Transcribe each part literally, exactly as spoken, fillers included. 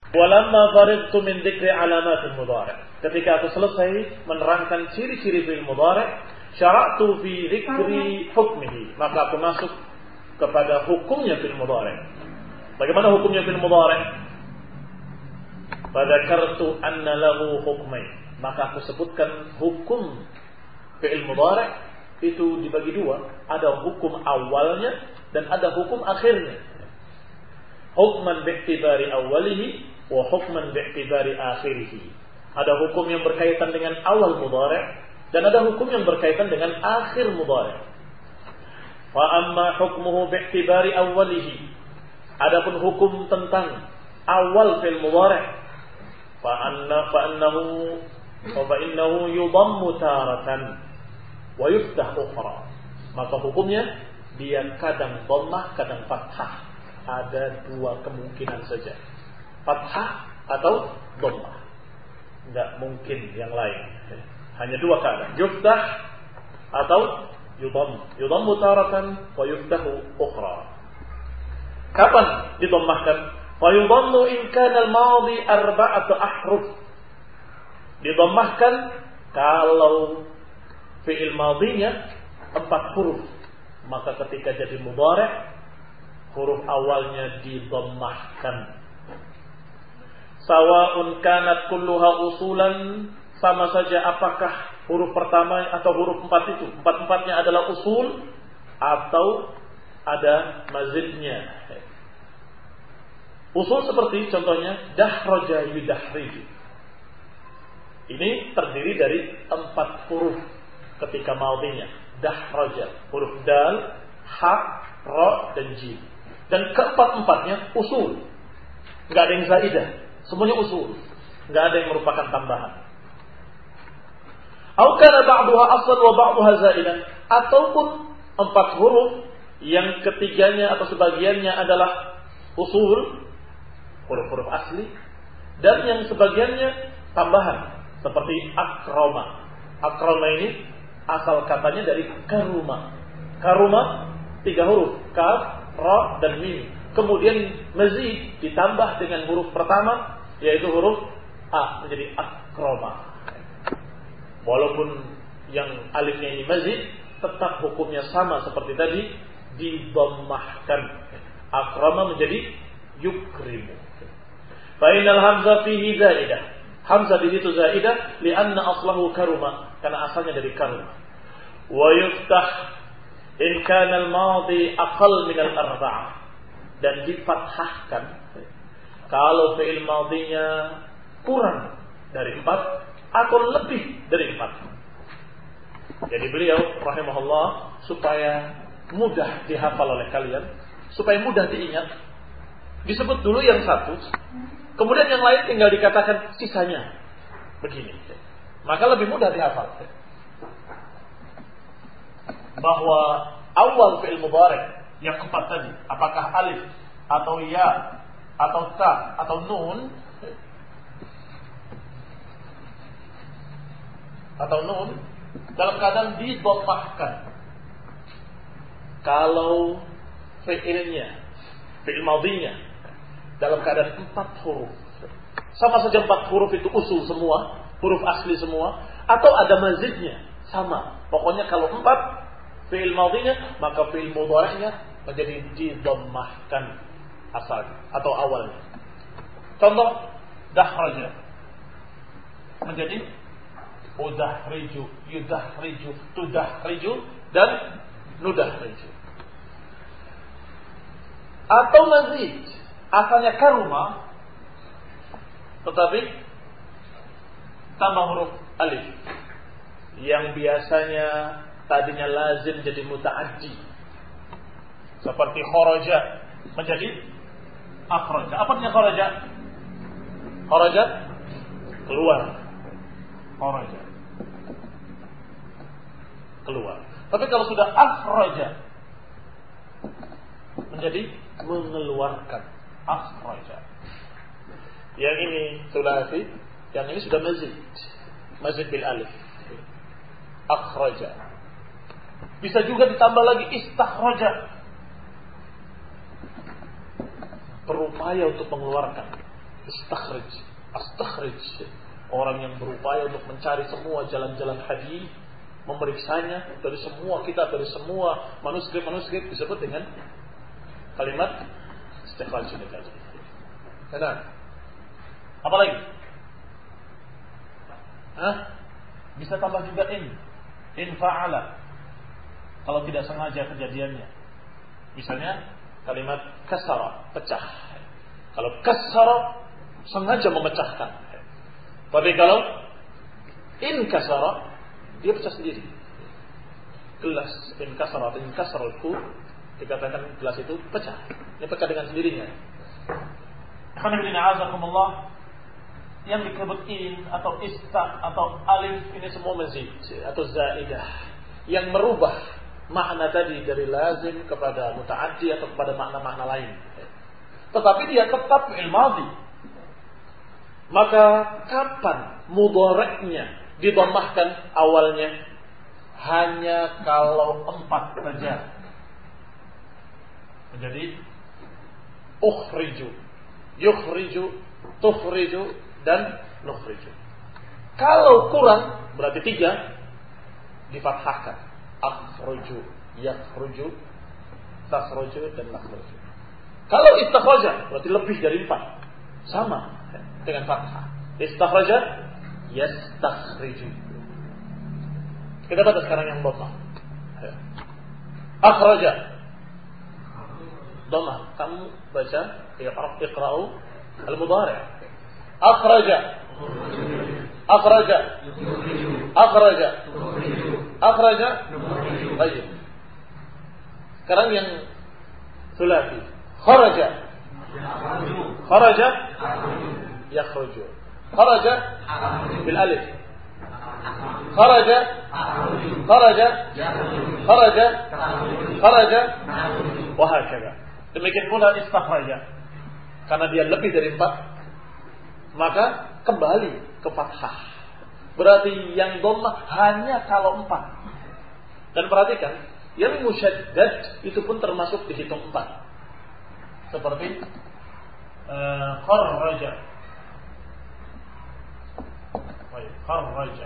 Walamma faridtu min dzikri alamatil mudhari'. Ketika aku selesai menerangkan ciri-ciri fi'il mudhari', syara'tu fi dzikri hukmihi, maka aku masuk kepada hukumnya fi'il mudhari'. Bagaimana hukumnya fi'il mudhari'? Fadzakartu anna lahu hukmain, maka aku sebutkan hukum fi'il mudhari' itu dibagi dua, ada hukum awalnya dan ada hukum akhirnya. Hukman bi'tibari awalihi wa hukman bi'tibari akhirihi. Ada hukum yang berkaitan dengan awal mudhari' dan ada hukum yang berkaitan dengan akhir mudhari'. Wa amma hukmuhu bi'tibari awalihi, adapun hukum tentang awal fil mudhari', fa anna fa annahu wa fa innahu yudammu taratan wa yuftah ukhra. Maka hukumnya dia kadang dhammah, kadang fathah. Ada dua kemungkinan saja, fathah atau dhammah. Tidak mungkin yang lain. Hanya dua keadaan, yuftah atau yudhamm. Yudhammu taratan wa yuftahu ukhra. Kapan didhammahkan? Wa yudhammu in kana al-madhi arba'atu ahruf. Didhammahkan kalau fi'il madhinya empat huruf, maka ketika jadi mudhari' huruf awalnya didhammahkan. Sawa'un kanat kulluha usulan, sama saja apakah huruf pertama atau huruf empat itu empat-empatnya adalah usul atau ada mazidnya. Usul seperti contohnya dahraja yudahriju. Ini terdiri dari empat huruf ketika madhinya. Dahraja, huruf dal, ha, ra dan jim. Dan keempat-empatnya usul. Enggak ada yang zaidah, semuanya usul. Enggak ada yang merupakan tambahan. Atau kana ba'daha aslan wa ba'daha zaidan, ataupun empat huruf yang ketiganya atau sebagiannya adalah usul, huruf-huruf asli, dan yang sebagiannya tambahan seperti akrama. Akrama ini asal katanya dari karuma. Karuma tiga huruf, kaf, ra dan mim. Kemudian mazid ditambah dengan huruf pertama yaitu huruf a menjadi akrama. Walaupun yang alifnya ini mazid, tetap hukumnya sama seperti tadi, didhammahkan. Akrama menjadi yukrimu. Fa inal hamzah fihi zaidah. Hamzah di situ zaidah li'anna aslahu karuma, karena asalnya dari karuma. Wa yuftah in kana al-madhi aqall min al-arba'ah, dan difathahkan kalau fi'il madhinya kurang dari empat atau lebih dari empat. Jadi beliau rahimahullah supaya mudah dihafal oleh kalian, supaya mudah diingat, disebut dulu yang satu, kemudian yang lain tinggal dikatakan sisanya begini, maka lebih mudah dihafal. Bahwa awal fi'il mudhari' yang empat tadi, apakah alif atau ya atau ta atau nun atau nun dalam keadaan didhammahkan. Kalau fi'ilnya, fi'il madhinya dalam keadaan empat huruf, sama saja empat huruf itu usul semua, huruf asli semua, atau ada mazidnya, sama. Pokoknya kalau empat fi'il madhinya, maka fi'il mudhari'nya menjadi didhammahkan asalnya atau awalnya. Contoh dahraja menjadi udahriju, yudahriju, tudahriju dan nudahriju. Atau mazid, asalnya karuma tetapi tambah huruf alif yang biasanya tadinya lazim jadi muta'addi, seperti kharaja menjadi akhraja. Apa artinya kharaja? Kharaja keluar, kharaja keluar. Tapi kalau sudah akhraja menjadi mengeluarkan, akhraja. Yang ini sulasi, yang ini sudah mazid, mazid bil alif, akhraja. Bisa juga ditambah lagi istakhraja, berupaya untuk mengeluarkan. Istakhrij, astakhrij. Orang yang berupaya untuk mencari semua jalan-jalan hadis, memeriksanya dari semua kitab, dari semua manuskrip-manuskrip, disebut dengan kalimat istikhraj ini tadi. Benar. Apa lagi? Hah? Bisa tambah juga in. In fa'ala. Kalau tidak sengaja kejadiannya. Misalnya kalimat kasara, pecah. Kalau kasara sengaja memecahkan. Tapi kalau in kasara, dia pecah sendiri. Gelas in kasara, in kasaralku, dikatakan gelas itu pecah. Ini pecah dengan sendirinya. Alhamdulillah, yang disebut in atau ista atau alif ini semua mazid atau zaidah yang merubah makna tadi dari lazim kepada mutaaddi atau kepada makna-makna lain. Tetapi dia tetap fi'il madhi. Maka kapan mudhari'nya didhammahkan awalnya? Hanya kalau empat saja. Menjadi ukhriju, yukhriju, tukhriju dan nukhriju. Kalau kurang berarti tiga difathahkan. Akhruju, yakhruju, takhruju dan nakhruju. Kalau istakhraja berarti lebih dari empat. Sama dengan fathah. Istakhraja, yastakhriju. Kita baca sekarang yang dhammah. Akhraja, dhammah. Kamu baca iqra'u al-mudhari'. Akhraja, akhraja, akhraja, akhraja. Baik. Sekarang yang sulasi. Kharaja, kharaja, yakhruju. Kharaja bil alif. Kharaja, kharaja, kharaja, kharaja, wa hakadha. Demikian pula istakhraja. Karena dia lebih dari empat, maka kembali ke fathah. Berarti yang dhammah hanya kalau empat. Dan perhatikan, yang musyaddad itu pun termasuk dihitung empat. Seperti uh, kharraja. Baik, kharraja.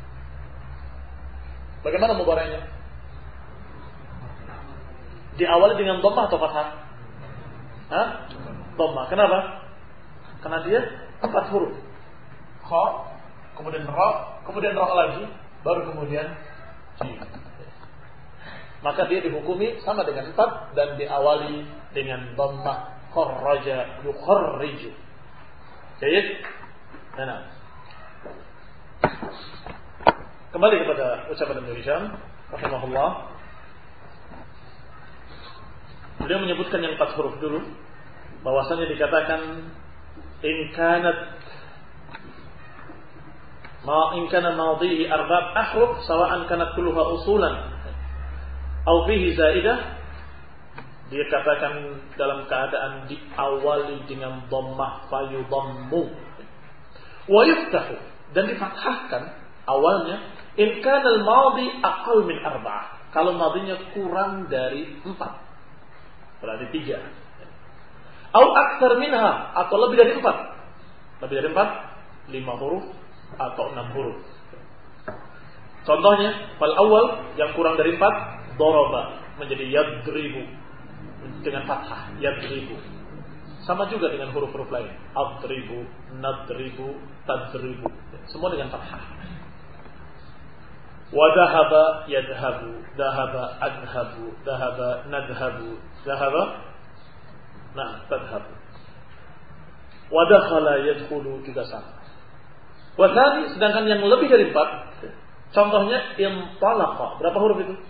Bagaimana mudhari'nya? Diawali dengan dhammah atau fathah? Hah? Dhammah. Kenapa? Karena dia empat huruf. Kha, kemudian ra, kemudian ra lagi, baru kemudian jim. Maka dia dihukumi sama dengan empat dan diawali dengan dhammah. Kharraja, yukharriju. Baik? Nah. Kembali kepada ucapan Ibnu Hisham rahimahullah. Beliau menyebutkan yang empat huruf dulu, bahwasanya dikatakan in kanat ma in kana madhihi arba'at ahruf sawa'an kanat kulluha usulan aw fihi zaidah. Dia katakan dalam keadaan diawali dengan dhammah fayudhammu wa yuftahu, dan difathahkan awalnya in kana al-madhi aqall min arba'ah. Kalau madhinya kurang dari empat, berarti tiga. Au aktsar minha, atau lebih dari empat. Lebih dari empat, lima huruf atau enam huruf. Contohnya, fal awal yang kurang dari empat, daraba menjadi yadribu dengan fathah, yadribu. Sama juga dengan huruf-huruf lain, adribu, nadribu, tadribu, semua dengan fathah. Wa dhahaba yadhabu, dhahaba adhabu, dhahaba nadhabu, dhahaba nah tadhabu. Wa dakhala yadkhulu juga sama. Wa tsani, sedangkan yang lebih dari empat, contohnya intalaqa. Berapa huruf itu?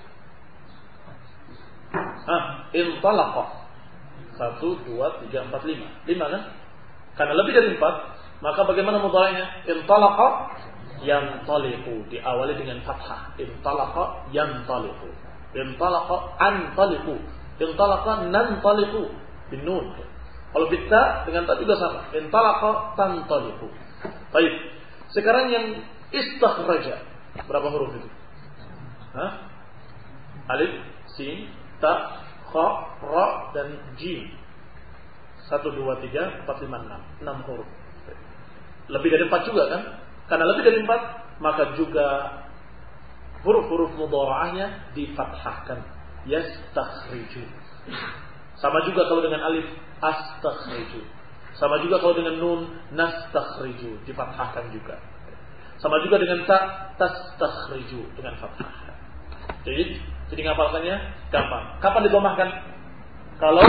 Ah, intalaqa. Satu, dua, tiga, empat, lima. Lima kan? Karena lebih dari empat, maka bagaimana mudhari'nya? Intalaqa yantaliqu, diawali dengan fathah. Intalaqa yantaliqu. Intalaqa antaliqu. Intalaqa nantaliqu bin nun. Kalau bitta dengan ta juga sama. Intalaqa tantaliqu. Baik. Sekarang yang istakhraja, berapa huruf itu? Hah? Alif, sin, ta, kha, ra dan jim. Satu, dua, tiga, empat, lima, enam. Enam huruf. Lebih dari empat juga kan? Karena lebih dari empat, maka juga huruf-huruf mudhara'ahnya difathahkan. Yastakhriju. Sama juga kalau dengan alif, astakhriju. Sama juga kalau dengan nun, nastakhriju, difathahkan juga. Sama juga dengan ta, tastakhriju, dengan fathah. Jadi, jadi ngapalkannya gampang. Kapan didomahkan? Kalau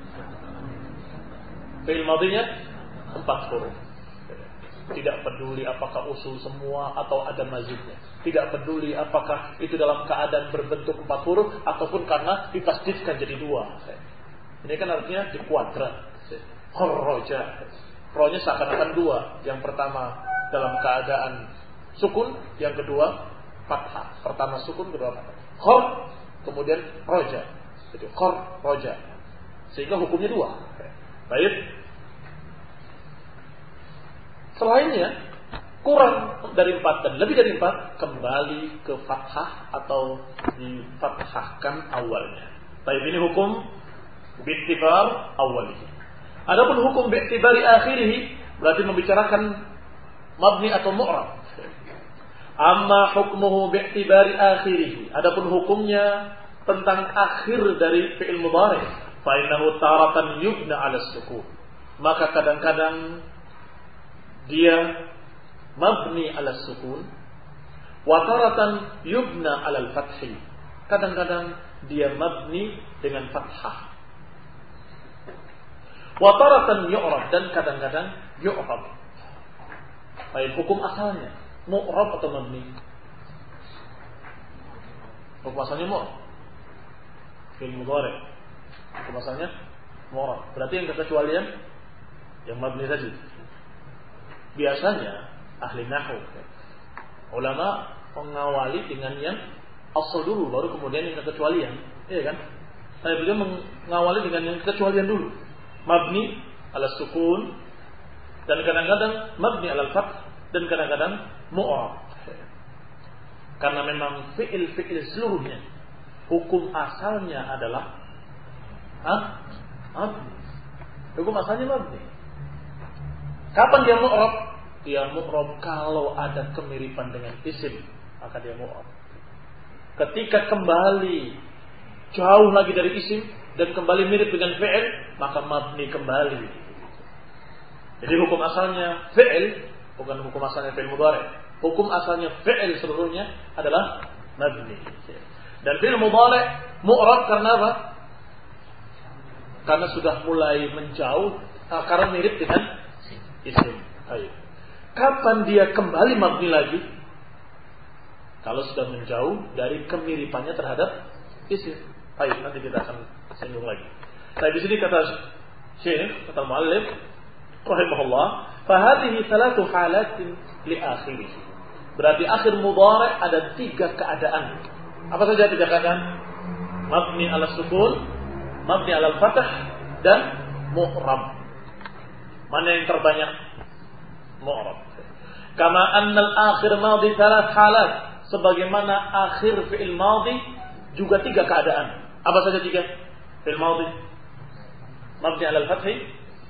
fi'il madhinya empat huruf. Tidak peduli apakah usul semua atau ada mazidnya. Tidak peduli apakah itu dalam keadaan berbentuk empat huruf ataupun karena ditasdidkan jadi dua. Ini kan artinya di kuadrat. Kharaja. Rohnya seakan-akan dua. Yang pertama dalam keadaan sukun, yang kedua fathah. Pertama sukun, kedua fathah. Khor, kemudian roja. Jadi khor, roja. Sehingga hukumnya dua. Baik. Selainnya kurang dari empat dan lebih dari empat, kembali ke fathah atau difathahkan awalnya. Baik, ini hukum bi'tibar awalnya. Adapun hukum bi'tibari akhirih berarti membicarakan mabni atau mu'rab. Amma hukmuhu bi'tibari akhirih. Adapun hukumnya tentang akhir dari fi'il mudhari', fa innahu taratan yubna 'ala sukun. Maka kadang-kadang dia mabni 'ala sukun wa taratan yubna 'ala al-fathi. Kadang-kadang dia mabni dengan fathah. Wa taratan yu'rab, dan kadang-kadang yu'rab. Baik, hukum asalnya mu'rab atau mabni? Hukum asalnya mu'rab. Fi'il mudhari'. Hukum asalnya mu'rab. Berarti yang kekecualian yang mabni tadi. Biasanya ahli nahwu, ulama mengawali dengan yang asal dulu, baru kemudian yang kekecualian, iya kan? Saya beliau mengawali dengan yang kekecualian dulu, mabni ala sukun, dan kadang-kadang mabni ala fath, dan kadang-kadang mu'rab. Karena memang fi'il-fi'il seluruhnya hukum asalnya adalah ah, mabni. Hukum asalnya mabni. Kapan dia mu'rab? Dia mu'rab kalau ada kemiripan dengan isim, maka dia mu'rab. Ketika kembali jauh lagi dari isim dan kembali mirip dengan fi'il, maka mabni kembali. Jadi hukum asalnya fi'il, bukan hukum asalnya fi'il mudhari'. Hukum asalnya fi'il seluruhnya adalah mabni. Dan fi'il mudhari' mu'rab karena apa? Karena sudah mulai menjauh, karena mirip dengan isim. Ayo. Kapan dia kembali mabni lagi? Kalau sudah menjauh dari kemiripannya terhadap isim. Ayo, nanti kita akan singgung lagi. Nah, di sini kata Syekh, kata Mu'allif rahimahullah, "Fahadhihi salatu halatin li akhirih." Berarti akhir mudhari' ada tiga keadaan. Apa saja tiga keadaan? Mabni ala sukun, mabni ala fathah, dan mu'rab. Mana yang terbanyak? Mu'rab. Kama annal akhir madhi thalath halat. Sebagaimana akhir fi'il madhi juga tiga keadaan. Apa saja tiga? Fi'il madhi mabni ala al-fathi,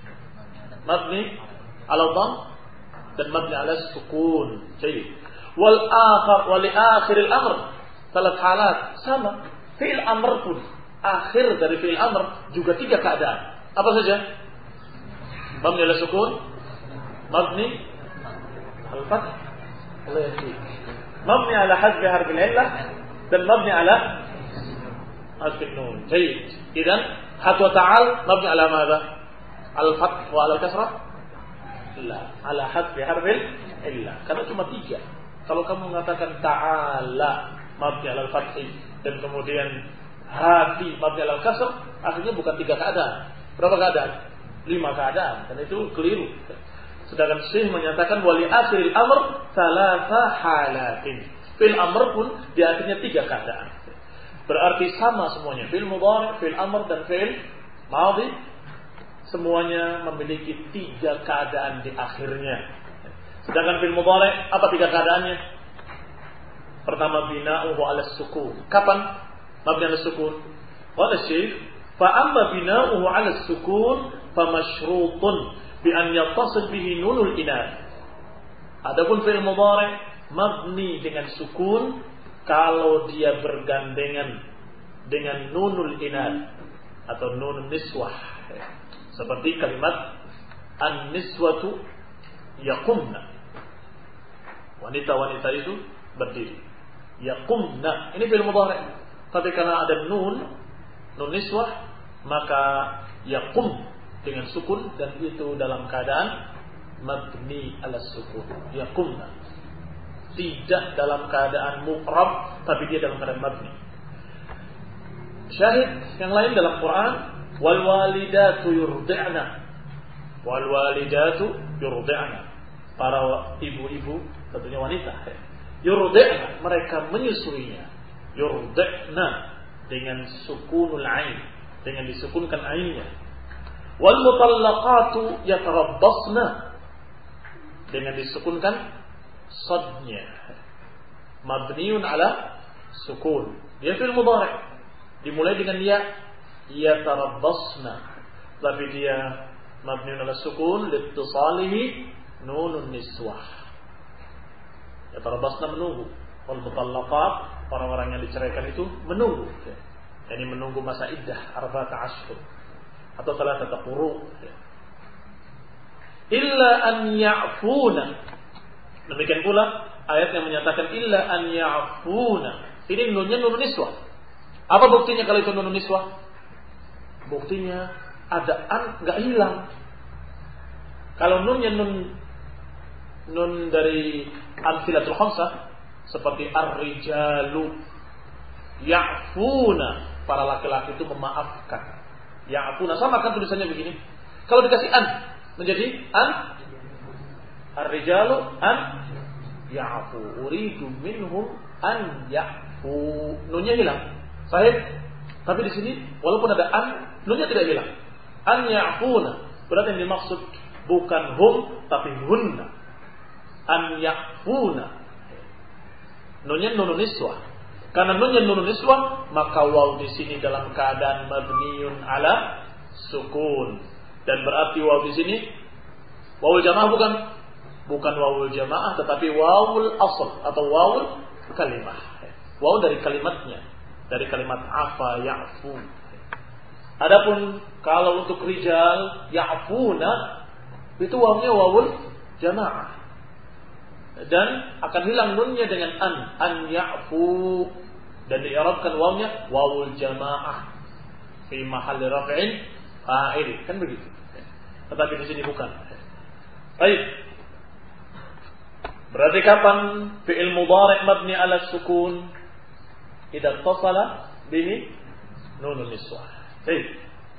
mabni ala dhamm, dan mabni ala sukun. Jadi, wal akhir wal akhir al-amr thalath halat. Sama. Fi'il amr pun akhir dari fi'il amr juga tiga keadaan. Apa saja? Mabni ala sukun, mabni al-fath, mabni ala hadfi harf al-illah, dan mabni ala hadfi an-nun. Baik. Idzan hat wa ta'al mabni ala madha? Al-fath wa ala al-kasrah? La, ala hadfi harf al-illah. Karena cuma tiga. Kalau kamu mengatakan ta'ala mabni ala al-fath dan kemudian hati mabni ala al-kasrah, akhirnya bukan tiga keadaan. Berapa keadaan? Lima keadaan, dan itu keliru. Sedangkan Syekh menyatakan wali akhiril amr thalatha halatin. Fil amr pun di akhirnya tiga keadaan. Berarti sama semuanya. Fil mudhari', fil amr, dan fil madhi, semuanya memiliki tiga keadaan di akhirnya. Sedangkan fil mudhari' apa tiga keadaannya? Pertama, bina'uhu 'ala sukun. Kapan mabni 'ala sukun? Qala Syekh, fa amma bina'uhu 'ala sukun famasyrutun bi an yattasil bihi nunul inath. Adapun fi'il mudhari' mabni dengan sukun kalau dia bergandengan dengan nunul inath atau nunun niswah. Seperti kalimat an-niswatu yaqumna. Wanita-wanita itu berdiri. Yaqumna. Ini fi'il mudhari'. Tapi karena ada nun, nun niswah, maka yaqum dengan sukun dan itu dalam keadaan mabni ala sukun. Yaqumna. Tidak dalam keadaan mu'rab, tapi dia dalam keadaan mabni. Syahid yang lain dalam Quran, wal walidatu yurdi'na. Wal walidatu yurdi'na. Para ibu-ibu, tentunya wanita. Yurdi'na, mereka menyusuinya. Yurdi'na dengan sukunul ain, dengan disukunkan ainnya. Wal mutallaqatu yatarabbasna, dengan disukunkan sadnya. Mabniun ala sukun. Dia fi'il mudhari'. Dimulai dengan ya, yatarabbasna. Tapi dia mabniun ala sukun liittisalihi nunun niswah. Yatarabbasna menunggu. Wal mutallaqat, orang-orang yang diceraikan itu menunggu. Yani menunggu masa iddah arba'ata ashhur atau thalathata quru'. Illa an ya'funa. Demikian pula ayat yang menyatakan illa an ya'funa. Ini nunnya nun niswah. Apa buktinya kalau itu nun niswah? Buktinya ada an enggak hilang. Kalau nunnya nun nun dari amsilatul khamsah seperti ar-rijalu ya'funa, para laki-laki itu memaafkan. Ya'funa sama kan tulisannya begini. Kalau dikasih an menjadi an ar-rijalu an ya'fu, uridu minhum an ya'fu. Nunnya hilang. Sahih. Tapi di sini walaupun ada an, nunnya tidak hilang. An ya'funa. Berarti yang dimaksud bukan hum tapi hunna. An ya'funa. Nunnya nunun niswah. Karena nunnya nunun niswah, maka waw di sini dalam keadaan mabniun ala sukun. Dan berarti waw di sini wawul jamaah bukan bukan wawul jamaah, tetapi wawul asl atau wawul kalimah. Waw dari kalimatnya, dari kalimat afa ya'fu. Adapun kalau untuk rijal ya'funa, itu wawnya wawul jamaah. Dan akan hilang nunnya dengan an, an ya'fu, dan di'irabkan wawnya wawul jamaah fi mahall raf'in fa'il, kan begitu. Tetapi di sini bukan. Baik. Berarti kapan fi'il mudhari' mabni ala sukun idza ittasala bihi nunun niswah. Baik.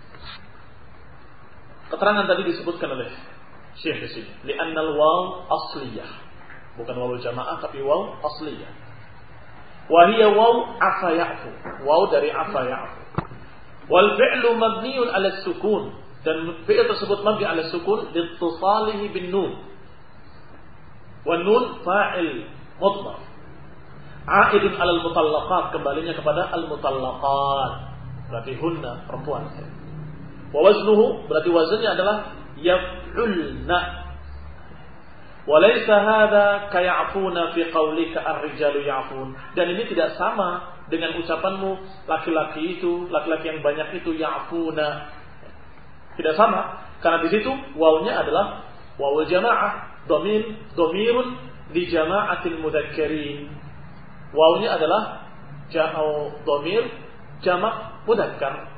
Keterangan tadi disebutkan oleh Syekh di sini, li'anna al-waw asliyah. Bukan waw jamaah tapi waw asliyah. Wa hiya waw afa ya'fu. Waw dari afa ya'fu. Wal fi'lu mabniun 'ala sukun, dan fi'il tersebut mabni 'ala sukun liittisalihi bin nun. Wan nun fa'il mudhaf. 'A'idun 'ala al-mutallaqat, kembalinya kepada al-mutallaqat. Berarti hunna, perempuan. Wa waznuhu, berarti wazannya adalah yaf'ulna. Walaysa hadza kaya'funa fi qaulika ar-rijalu ya'fun. Dan ini tidak sama dengan ucapanmu laki-laki itu, laki-laki yang banyak itu ya'funa. Tidak sama, karena di situ wawnya adalah wawul jamaah, dhamir dhamirun li jama'atil mudzakirin. Wawnya adalah ja'u dhamir jamak mudzakkar.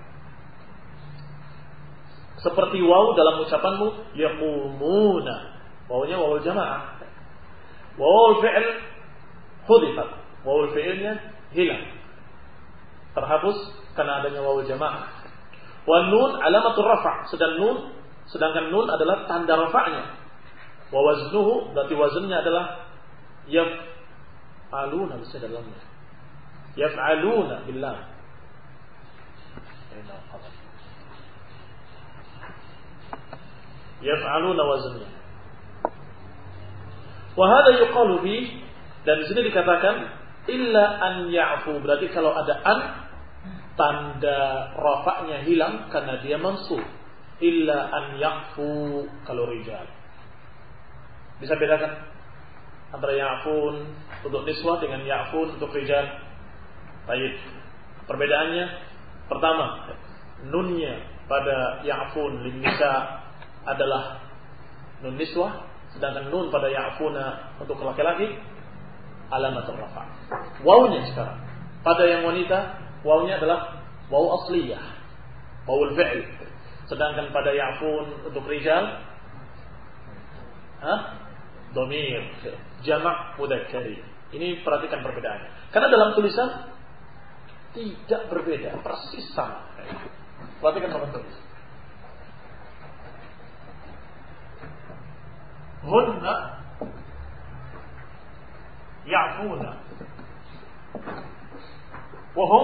Seperti waw dalam ucapanmu yaqumuna. Wawnya wawul jamaah. Wawul fi'il hudifat. Wawul fi'ilnya hilang, terhapus karena adanya wawul jamaah. Wan nun alamatul rafa'. Sedang nun, sedangkan nun adalah tanda rafa'nya. Wa waznuhu, berarti wazannya adalah yaf'aluna, bisa dalamnya. Yaf'aluna billah. Yaf'aluna wazannya. Wahada yuqalu bi, dan di sini dikatakan illa an ya'fu, berarti kalau ada an tanda rafa'nya hilang karena dia mansub. illa an ya'fu kalau rijal. Bisa bedakan antara ya'fun untuk niswah dengan ya'fun untuk rijal? Baik. Perbedaannya pertama, nunnya pada ya'fun lin nisa adalah nun niswah, sedangkan nun pada ya'funa untuk laki-laki alamat rafa. Wawunya sekarang pada yang wanita, wawunya adalah wawu asliyah, wawul fi'l. Sedangkan pada ya'fun untuk rijal, ha? Dhamir, jamak mudzakkari. Ini perhatikan perbedaannya. Karena dalam tulisan tidak berbeda, persis sama. Perhatikan sama tulis. Hunna ya'funa wa hum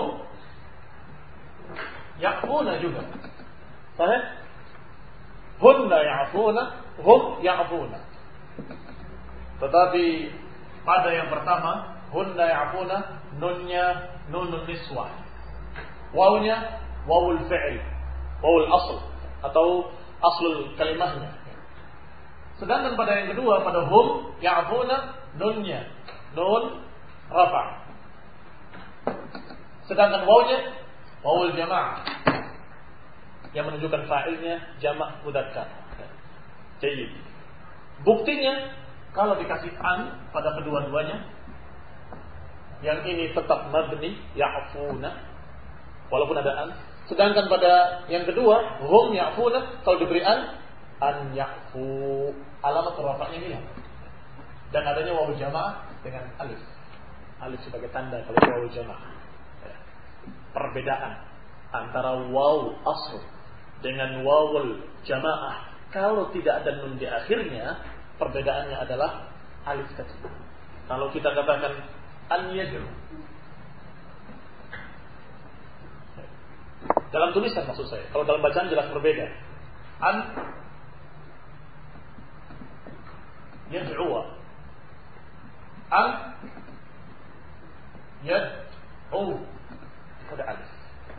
ya'funa juga. Sahih? Hunna ya'funa, hum ya'funa. Tetapi pada yang pertama, hunna ya'funa, nunnya nunun niswah. Wawunya wawul fi'il, wawul asl atau aslul kalimahnya. Sedangkan pada yang kedua, pada hum ya'funa, nunnya nun rafa. Sedangkan wawunya wawul jamaah yang menunjukkan fa'ilnya jamak mudzakkar. Jadi buktinya kalau dikasih an pada kedua-duanya, yang ini tetap mabni ya'funa walaupun ada an. Sedangkan pada yang kedua hum ya'funa, kalau diberi an an ya'fu, alamat rafa'nya hilang. Dan adanya wawu jamaah dengan alif. Alif sebagai tanda kalau wawu jamaah. Perbedaan antara wawu asl dengan wawul jamaah, kalau tidak ada nun di akhirnya, perbedaannya adalah alif tadi. Kalau kita katakan an yad'u, dalam tulisan maksud saya, kalau dalam bacaan jelas berbeda. An yad'u, an yad'u, ada alif.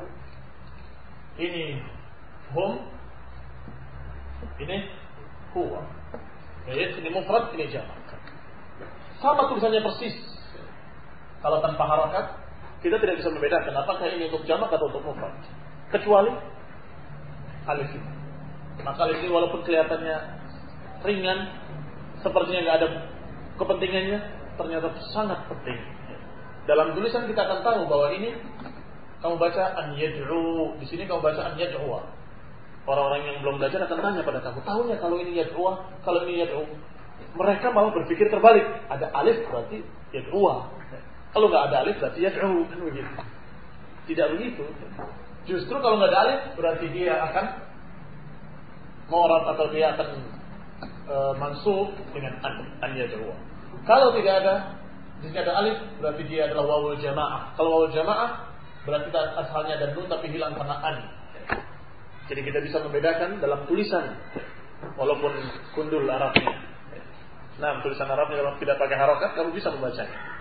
Ini hum, ini huwa. Baik, ini mufrad, ini jamak. Sama tulisannya persis. Kalau tanpa harakat, kita tidak bisa membedakan apakah ini untuk jamak atau untuk mufrad. Kecuali alif ini. Maka alif ini walaupun kelihatannya ringan, sepertinya nggak ada kepentingannya, ternyata sangat penting. Dalam tulisan kita akan tahu bahwa ini kamu baca an yad'u, di sini kamu baca an yad'u. Orang-orang yang belum belajar akan tanya pada kamu, tahunya kalau ini yad'u, kalau ini yad'u. Mereka malah berpikir terbalik. Ada alif berarti yad'u. Kalau nggak ada alif berarti yad'u, kan begitu. Tidak begitu. Justru kalau nggak ada alif berarti dia akan mu'rab atau dia akan e, mansub dengan an, an yad'u. Kalau tidak ada, jika ada alif berarti dia adalah wawul jamaah. Kalau wawul jamaah berarti asalnya ada nun tapi hilang karena an. Jadi kita bisa membedakan dalam tulisan walaupun kundul Arabnya. Nah, tulisan Arabnya kalau tidak pakai harokat kamu bisa membacanya.